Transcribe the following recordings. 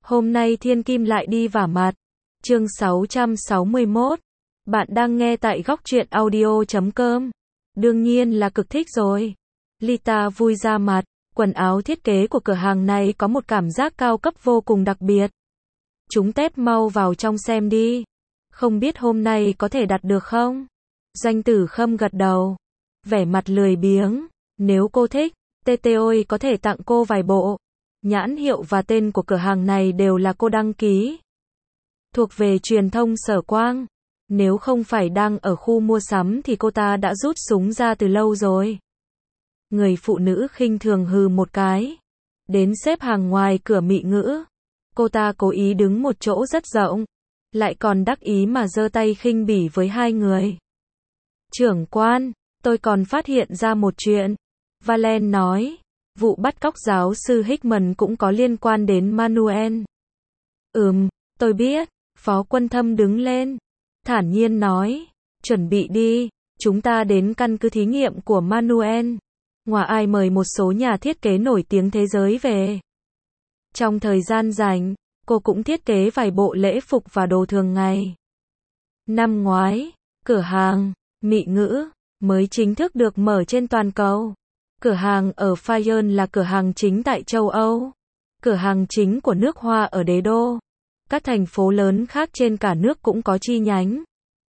Hôm nay Thiên Kim lại đi vả mặt. Chương 661. Bạn đang nghe tại góc truyện audio.com. Đương nhiên là cực thích rồi. Lita vui ra mặt. Quần áo thiết kế của cửa hàng này có một cảm giác cao cấp vô cùng đặc biệt. Chúng tép mau vào trong xem đi. Không biết hôm nay có thể đặt được không? Doanh Tử Khâm gật đầu. Vẻ mặt lười biếng. Nếu cô thích, TTOI có thể tặng cô vài bộ. Nhãn hiệu và tên của cửa hàng này đều là cô đăng ký. Thuộc về truyền thông Sở Quang. Nếu không phải đang ở khu mua sắm thì cô ta đã rút súng ra từ lâu rồi. Người phụ nữ khinh thường hừ một cái. Đến xếp hàng ngoài cửa Mị Ngữ. Cô ta cố ý đứng một chỗ rất rộng. Lại còn đắc ý mà giơ tay khinh bỉ với hai người. Trưởng quan, tôi còn phát hiện ra một chuyện. Valen nói. Vụ bắt cóc giáo sư Hickman cũng có liên quan đến Manuel. Tôi biết. Phó Quân Thâm đứng lên. Thản nhiên nói. Chuẩn bị đi. Chúng ta đến căn cứ thí nghiệm của Manuel. Ngoại ai mời một số nhà thiết kế nổi tiếng thế giới về. Trong thời gian rảnh, cô cũng thiết kế vài bộ lễ phục và đồ thường ngày. Năm ngoái, cửa hàng Mị Ngữ mới chính thức được mở trên toàn cầu. Cửa hàng ở Fayenne là cửa hàng chính tại châu Âu. Cửa hàng chính của nước Hoa ở Đế Đô. Các thành phố lớn khác trên cả nước cũng có chi nhánh.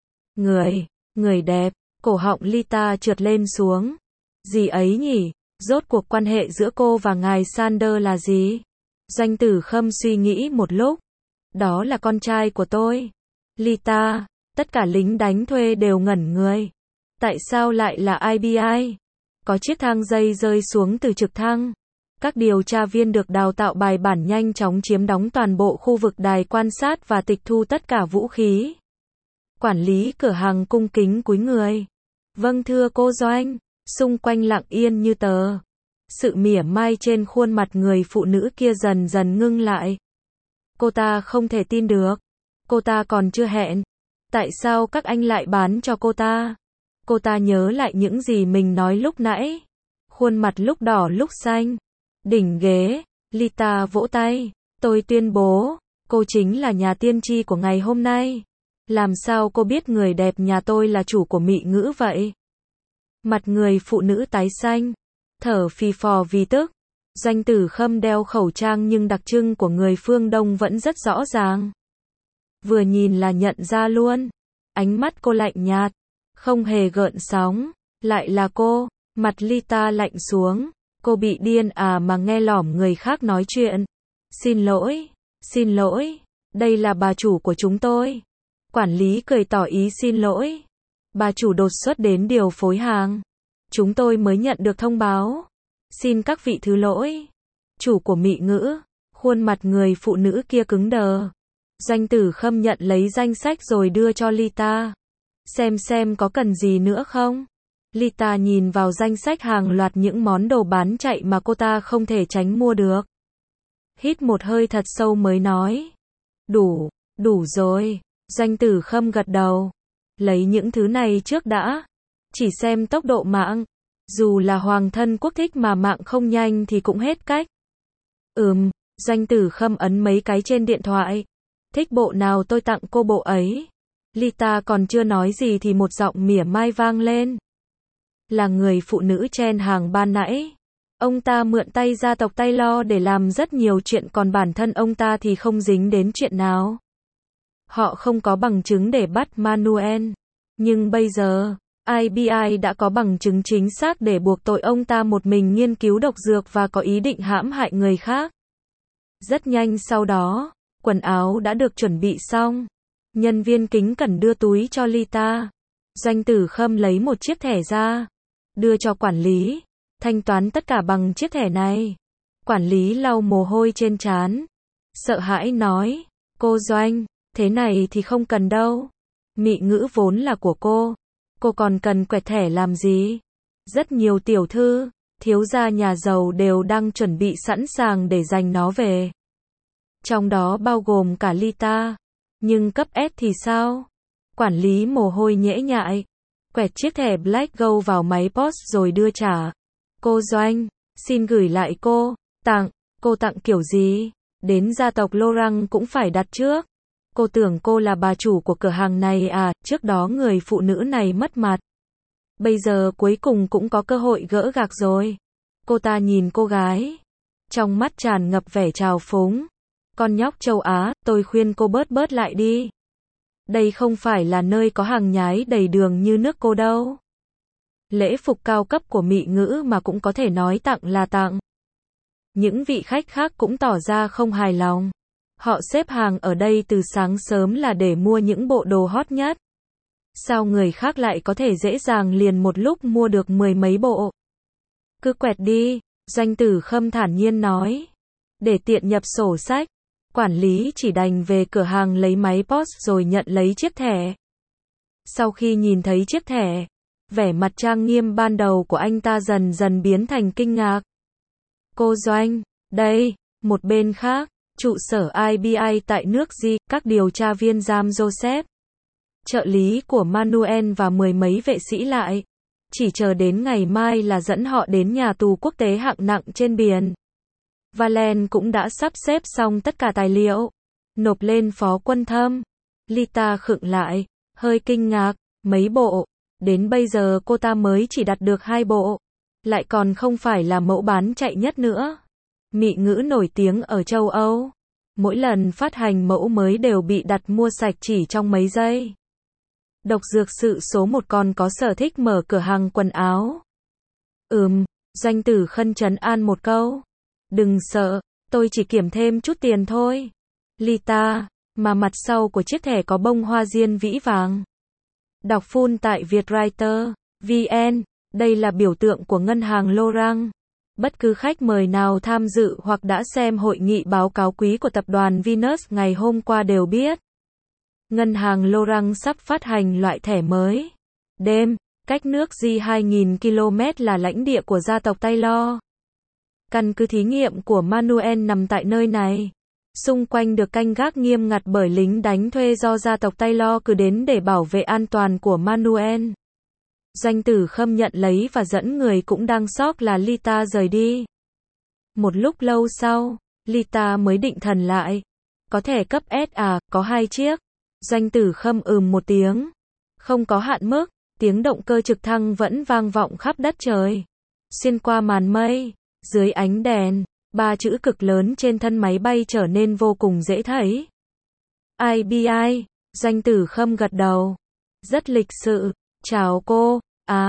Người đẹp, cổ họng Lita trượt lên xuống. Gì ấy nhỉ? Rốt cuộc quan hệ giữa cô và ngài Sander là gì? Doanh Tử Khâm suy nghĩ một lúc. Đó là con trai của tôi. Lita, tất cả lính đánh thuê đều ngẩn người. Tại sao lại là IBI? Có chiếc thang dây rơi xuống từ trực thăng. Các điều tra viên được đào tạo bài bản nhanh chóng chiếm đóng toàn bộ khu vực đài quan sát và tịch thu tất cả vũ khí. Quản lý cửa hàng cung kính cúi người. Vâng thưa cô Doanh. Xung quanh lặng yên như tờ. Sự mỉa mai trên khuôn mặt người phụ nữ kia dần dần ngưng lại. Cô ta không thể tin được. Cô ta còn chưa hẹn. Tại sao các anh lại bán cho cô ta? Cô ta nhớ lại những gì mình nói lúc nãy. Khuôn mặt lúc đỏ lúc xanh. Đỉnh ghế. Lita vỗ tay. Tôi tuyên bố, cô chính là nhà tiên tri của ngày hôm nay. Làm sao cô biết người đẹp nhà tôi là chủ của Mị Ngữ vậy? Mặt người phụ nữ tái xanh. Thở phì phò vì tức. Doanh Tử Khâm đeo khẩu trang nhưng đặc trưng của người phương Đông vẫn rất rõ ràng. Vừa nhìn là nhận ra luôn. Ánh mắt cô lạnh nhạt. Không hề gợn sóng. Lại là cô. Mặt Lita lạnh xuống. Cô bị điên à mà nghe lỏm người khác nói chuyện. Xin lỗi. Đây là bà chủ của chúng tôi. Quản lý cười tỏ ý xin lỗi. Bà chủ đột xuất đến điều phối hàng. Chúng tôi mới nhận được thông báo. Xin các vị thứ lỗi. Chủ của Mị Ngữ. Khuôn mặt người phụ nữ kia cứng đờ. Doanh Tử Khâm nhận lấy danh sách rồi đưa cho Lita. Xem có cần gì nữa không? Lita nhìn vào danh sách hàng loạt những món đồ bán chạy mà cô ta không thể tránh mua được. Hít một hơi thật sâu mới nói. Đủ rồi. Doanh Tử Khâm gật đầu. Lấy những thứ này trước đã. Chỉ xem tốc độ mạng. Dù là hoàng thân quốc thích mà mạng không nhanh thì cũng hết cách. Doanh Tử Khâm ấn mấy cái trên điện thoại. Thích bộ nào tôi tặng cô bộ ấy. Lita còn chưa nói gì thì một giọng mỉa mai vang lên. Là người phụ nữ chen hàng ban nãy. Ông ta mượn tay gia tộc Taylor để làm rất nhiều chuyện còn bản thân ông ta thì không dính đến chuyện nào. Họ không có bằng chứng để bắt Manuel. Nhưng bây giờ, IBI đã có bằng chứng chính xác để buộc tội ông ta một mình nghiên cứu độc dược và có ý định hãm hại người khác. Rất nhanh sau đó, quần áo đã được chuẩn bị xong. Nhân viên kính cẩn đưa túi cho Lita. Doanh Tử Khâm lấy một chiếc thẻ ra. Đưa cho quản lý. Thanh toán tất cả bằng chiếc thẻ này. Quản lý lau mồ hôi trên trán. Sợ hãi nói. Cô Doanh, thế này thì không cần đâu. Mị Ngữ vốn là của cô. Cô còn cần quẹt thẻ làm gì? Rất nhiều tiểu thư, thiếu gia nhà giàu đều đang chuẩn bị sẵn sàng để giành nó về. Trong đó bao gồm cả Lita. Nhưng cấp S thì sao? Quản lý mồ hôi nhễ nhại. Quẹt chiếc thẻ Black Gold vào máy POS rồi đưa trả. Cô Doanh, xin gửi lại cô. Cô tặng kiểu gì? Đến gia tộc Laurent cũng phải đặt trước. Cô tưởng cô là bà chủ của cửa hàng này à, trước đó người phụ nữ này mất mặt. Bây giờ cuối cùng cũng có cơ hội gỡ gạc rồi. Cô ta nhìn cô gái. Trong mắt tràn ngập vẻ trào phúng. Con nhóc châu Á, tôi khuyên cô bớt lại đi. Đây không phải là nơi có hàng nhái đầy đường như nước cô đâu. Lễ phục cao cấp của Mỹ ngữ mà cũng có thể nói tặng là tặng. Những vị khách khác cũng tỏ ra không hài lòng. Họ xếp hàng ở đây từ sáng sớm là để mua những bộ đồ hot nhất. Sao người khác lại có thể dễ dàng liền một lúc mua được 10 mấy bộ? Cứ quẹt đi, Doanh Tử Khâm thản nhiên nói. Để tiện nhập sổ sách, quản lý chỉ đành về cửa hàng lấy máy POS rồi nhận lấy chiếc thẻ. Sau khi nhìn thấy chiếc thẻ, vẻ mặt trang nghiêm ban đầu của anh ta dần dần biến thành kinh ngạc. Cô Doanh, đây, một bên khác, trụ sở IBI tại nước G, các điều tra viên giam Joseph, trợ lý của Manuel và 10 mấy vệ sĩ lại. Chỉ chờ đến ngày mai là dẫn họ đến nhà tù quốc tế hạng nặng trên biển. Valen cũng đã sắp xếp xong tất cả tài liệu, nộp lên phó quân thâm. Lita khựng lại, hơi kinh ngạc, mấy bộ, đến bây giờ cô ta mới chỉ đặt được 2 bộ, lại còn không phải là mẫu bán chạy nhất nữa. Mỹ ngữ nổi tiếng ở châu Âu, mỗi lần phát hành mẫu mới đều bị đặt mua sạch chỉ trong mấy giây. Độc dược sự số 1 còn có sở thích mở cửa hàng quần áo. Doanh Tử Khâm trấn an một câu. Đừng sợ, tôi chỉ kiểm thêm chút tiền thôi. Lita, mà mặt sau của chiếc thẻ có bông hoa diên vĩ vàng. Đọc full tại Vietwriter VN, đây là biểu tượng của ngân hàng Laurent. Bất cứ khách mời nào tham dự hoặc đã xem hội nghị báo cáo quý của tập đoàn Venus ngày hôm qua đều biết. Ngân hàng Laurent sắp phát hành loại thẻ mới. Đêm, cách nước G 2.000 km là lãnh địa của gia tộc Taylor. Căn cứ thí nghiệm của Manuel nằm tại nơi này. Xung quanh được canh gác nghiêm ngặt bởi lính đánh thuê do gia tộc Taylor cử đến để bảo vệ an toàn của Manuel. Doanh Tử Khâm nhận lấy và dẫn người cũng đang sốc là Lita rời đi. Một lúc lâu sau, Lita mới định thần lại. Có thẻ cấp S à, có 2 chiếc. Doanh Tử Khâm một tiếng. Không có hạn mức, tiếng động cơ trực thăng vẫn vang vọng khắp đất trời. Xuyên qua màn mây, dưới ánh đèn, 3 chữ cực lớn trên thân máy bay trở nên vô cùng dễ thấy. IBI, Doanh Tử Khâm gật đầu. Rất lịch sự, chào cô,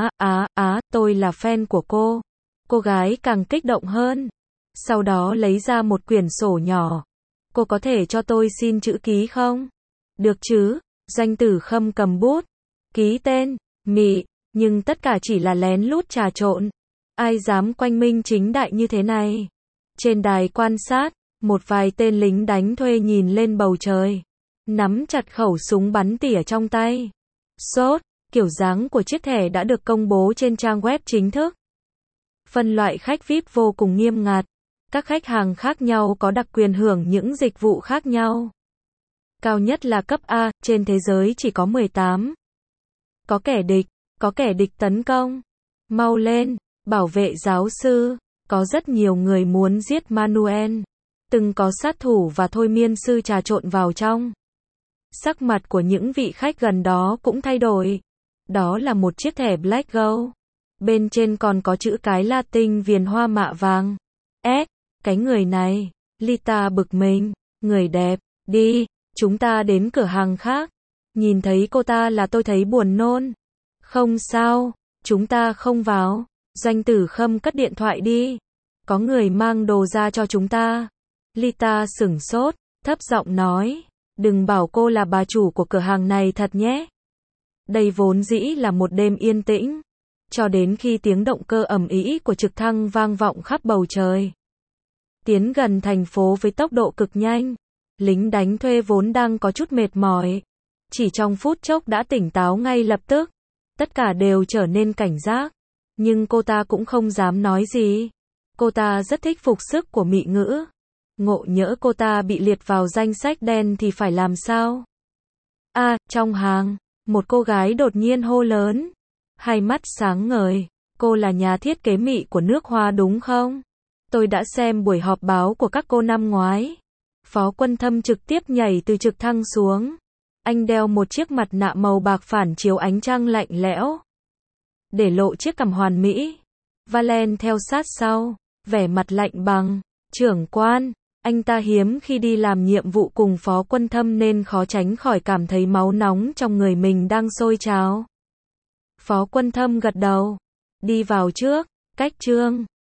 tôi là fan của cô. Cô gái càng kích động hơn. Sau đó lấy ra một quyển sổ nhỏ. Cô có thể cho tôi xin chữ ký không? Được chứ, Doanh Tử Khâm cầm bút. Ký tên, Mị, nhưng tất cả chỉ là lén lút trà trộn. Ai dám quanh minh chính đại như thế này? Trên đài quan sát, một vài tên lính đánh thuê nhìn lên bầu trời. Nắm chặt khẩu súng bắn tỉa trong tay. Sốt, kiểu dáng của chiếc thẻ đã được công bố trên trang web chính thức. Phân loại khách VIP vô cùng nghiêm ngặt. Các khách hàng khác nhau có đặc quyền hưởng những dịch vụ khác nhau. Cao nhất là cấp A, trên thế giới chỉ có 18. Có kẻ địch tấn công. Mau lên, bảo vệ giáo sư. Có rất nhiều người muốn giết Manuel. Từng có sát thủ và thôi miên sư trà trộn vào trong. Sắc mặt của những vị khách gần đó cũng thay đổi. Đó là một chiếc thẻ Black Gold. Bên trên còn có chữ cái Latin viền hoa mạ vàng. Cái người này. Lita bực mình. Người đẹp, đi, chúng ta đến cửa hàng khác. Nhìn thấy cô ta là tôi thấy buồn nôn. Không sao, chúng ta không vào. Doanh Tử Khâm cất điện thoại đi. Có người mang đồ ra cho chúng ta. Lita sửng sốt, thấp giọng nói. Đừng bảo cô là bà chủ của cửa hàng này thật nhé. Đây vốn dĩ là một đêm yên tĩnh. Cho đến khi tiếng động cơ ầm ĩ của trực thăng vang vọng khắp bầu trời. Tiến gần thành phố với tốc độ cực nhanh. Lính đánh thuê vốn đang có chút mệt mỏi. Chỉ trong phút chốc đã tỉnh táo ngay lập tức. Tất cả đều trở nên cảnh giác. Nhưng cô ta cũng không dám nói gì. Cô ta rất thích phục sức của Mỹ ngữ. Ngộ nhỡ cô ta bị liệt vào danh sách đen thì phải làm sao? Trong hàng, một cô gái đột nhiên hô lớn. Hai mắt sáng ngời. Cô là nhà thiết kế Mỹ của nước Hoa đúng không? Tôi đã xem buổi họp báo của các cô năm ngoái. Phó Quân Thâm trực tiếp nhảy từ trực thăng xuống. Anh đeo một chiếc mặt nạ màu bạc phản chiếu ánh trăng lạnh lẽo, để lộ chiếc cằm hoàn mỹ. Valen theo sát sau, vẻ mặt lạnh bằng. Trưởng quan, anh ta hiếm khi đi làm nhiệm vụ cùng Phó Quân Thâm nên khó tránh khỏi cảm thấy máu nóng trong người mình đang sôi trào. Phó Quân Thâm gật đầu, đi vào trước, cách Trương